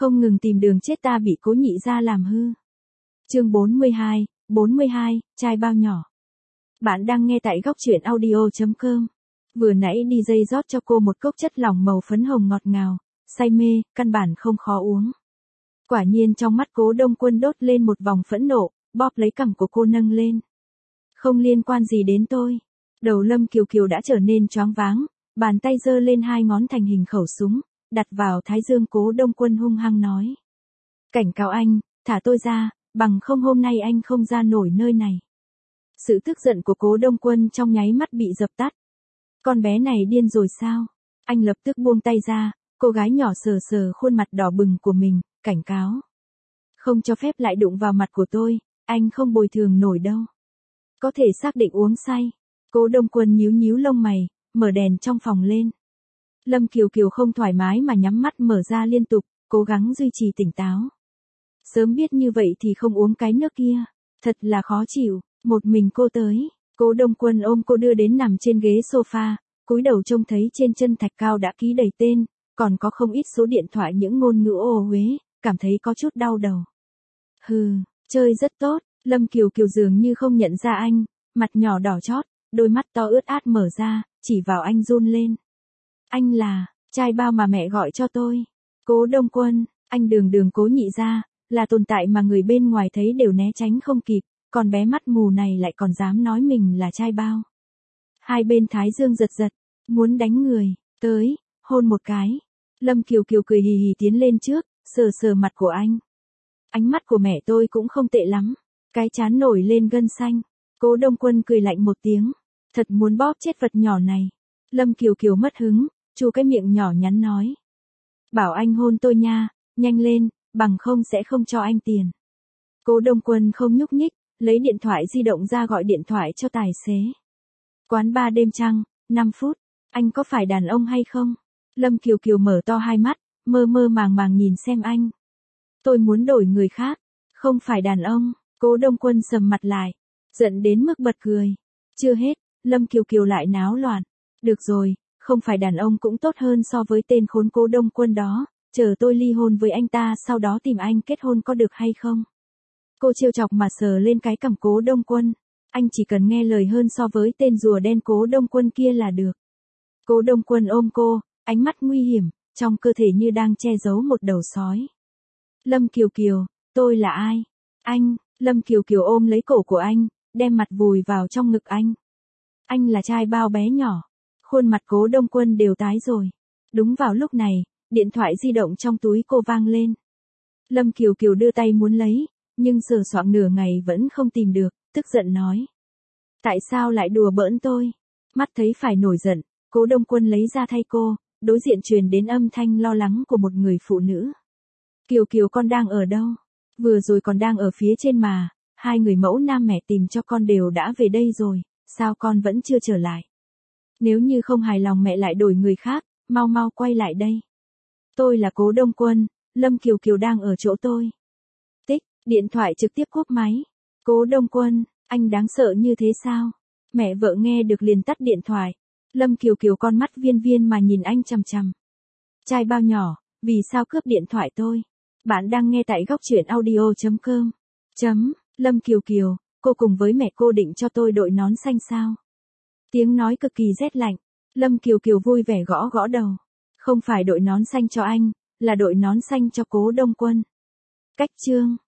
không ngừng tìm đường chết ta bị Cố Nhị gia làm hư. Chương 42, trai bao nhỏ. Bạn đang nghe tại góc truyện audio.com. Vừa nãy DJ rót cho cô một cốc chất lỏng màu phấn hồng ngọt ngào, say mê, căn bản không khó uống. Quả nhiên trong mắt Cố Đông Quân đốt lên một vòng phẫn nộ, bóp lấy cằm của cô nâng lên. Không liên quan gì đến tôi. Đầu Lâm Kiều Kiều đã trở nên choáng váng, bàn tay giơ lên hai ngón thành hình khẩu súng, đặt vào thái dương Cố Đông Quân hung hăng nói. Cảnh cáo anh, thả tôi ra, bằng không hôm nay anh không ra nổi nơi này. Sự tức giận của Cố Đông Quân trong nháy mắt bị dập tắt. Con bé này điên rồi sao? Anh lập tức buông tay ra, cô gái nhỏ sờ sờ khuôn mặt đỏ bừng của mình, cảnh cáo. Không cho phép lại đụng vào mặt của tôi, anh không bồi thường nổi đâu. Có thể xác định uống say. Cố Đông Quân nhíu nhíu lông mày, mở đèn trong phòng lên. Lâm Kiều Kiều không thoải mái mà nhắm mắt mở ra liên tục, cố gắng duy trì tỉnh táo. Sớm biết như vậy thì không uống cái nước kia, thật là khó chịu, một mình cô tới. Cố Đông Quân ôm cô đưa đến nằm trên ghế sofa, cúi đầu trông thấy trên chân thạch cao đã ký đầy tên, còn có không ít số điện thoại những ngôn ngữ ô uế, cảm thấy có chút đau đầu. Hừ, chơi rất tốt, Lâm Kiều Kiều dường như không nhận ra anh, mặt nhỏ đỏ chót, đôi mắt to ướt át mở ra, chỉ vào anh run lên. Anh là, trai bao mà mẹ gọi cho tôi. Cố Đông Quân, anh đường Cố Nhị gia, là tồn tại mà người bên ngoài thấy đều né tránh không kịp, còn bé mắt mù này lại còn dám nói mình là trai bao. Hai bên thái dương giật giật, muốn đánh người, tới, hôn một cái. Lâm Kiều Kiều cười hì hì tiến lên trước, sờ sờ mặt của anh. Ánh mắt của mẹ tôi cũng không tệ lắm, cái trán nổi lên gân xanh. Cố Đông Quân cười lạnh một tiếng, thật muốn bóp chết vật nhỏ này. Lâm Kiều Kiều mất hứng, chu cái miệng nhỏ nhắn nói. Bảo anh hôn tôi nha, nhanh lên, bằng không sẽ không cho anh tiền. Cố Đông Quân không nhúc nhích, lấy điện thoại di động ra gọi điện thoại cho tài xế. Quán bar đêm trăng, 5 phút, anh có phải đàn ông hay không? Lâm Kiều Kiều mở to hai mắt, mơ mơ màng nhìn xem anh. Tôi muốn đổi người khác, không phải đàn ông. Cố Đông Quân sầm mặt lại, giận đến mức bật cười. Chưa hết, Lâm Kiều Kiều lại náo loạn. Được rồi, không phải đàn ông cũng tốt hơn so với tên khốn Cố Đông Quân đó, chờ tôi ly hôn với anh ta sau đó tìm anh kết hôn có được hay không? Cô trêu chọc mà sờ lên cái cằm Cố Đông Quân, anh chỉ cần nghe lời hơn so với tên rùa đen Cố Đông Quân kia là được. Cố Đông Quân ôm cô, ánh mắt nguy hiểm, trong cơ thể như đang che giấu một đầu sói. Lâm Kiều Kiều, tôi là ai? Anh, Lâm Kiều Kiều ôm lấy cổ của anh, đem mặt vùi vào trong ngực anh. Anh là trai bao bé nhỏ. Khuôn mặt Cố Đông Quân đều tái rồi. Đúng vào lúc này, điện thoại di động trong túi cô vang lên. Lâm Kiều Kiều đưa tay muốn lấy, nhưng sờ soạng nửa ngày vẫn không tìm được, tức giận nói. Tại sao lại đùa bỡn tôi? Mắt thấy phải nổi giận, Cố Đông Quân lấy ra thay cô, đối diện truyền đến âm thanh lo lắng của một người phụ nữ. Kiều Kiều con đang ở đâu? Vừa rồi còn đang ở phía trên mà, hai người mẫu nam mẹ tìm cho con đều đã về đây rồi, sao con vẫn chưa trở lại? Nếu như không hài lòng mẹ lại đổi người khác, mau quay lại đây. Tôi là Cố Đông Quân, Lâm Kiều Kiều đang ở chỗ tôi. Tích, điện thoại trực tiếp cúp máy. Cố Đông Quân, anh đáng sợ như thế sao? Mẹ vợ nghe được liền tắt điện thoại. Lâm Kiều Kiều con mắt viên viên mà nhìn anh chằm chằm. Trai bao nhỏ, vì sao cướp điện thoại tôi? Bạn đang nghe tại góc truyện audio.com. Lâm Kiều Kiều, cô cùng với mẹ cô định cho tôi đội nón xanh sao? Tiếng nói cực kỳ rét lạnh. Lâm Kiều Kiều vui vẻ gõ gõ đầu. Không phải đội nón xanh cho anh, là đội nón xanh cho Cố Đông Quân. Cách chương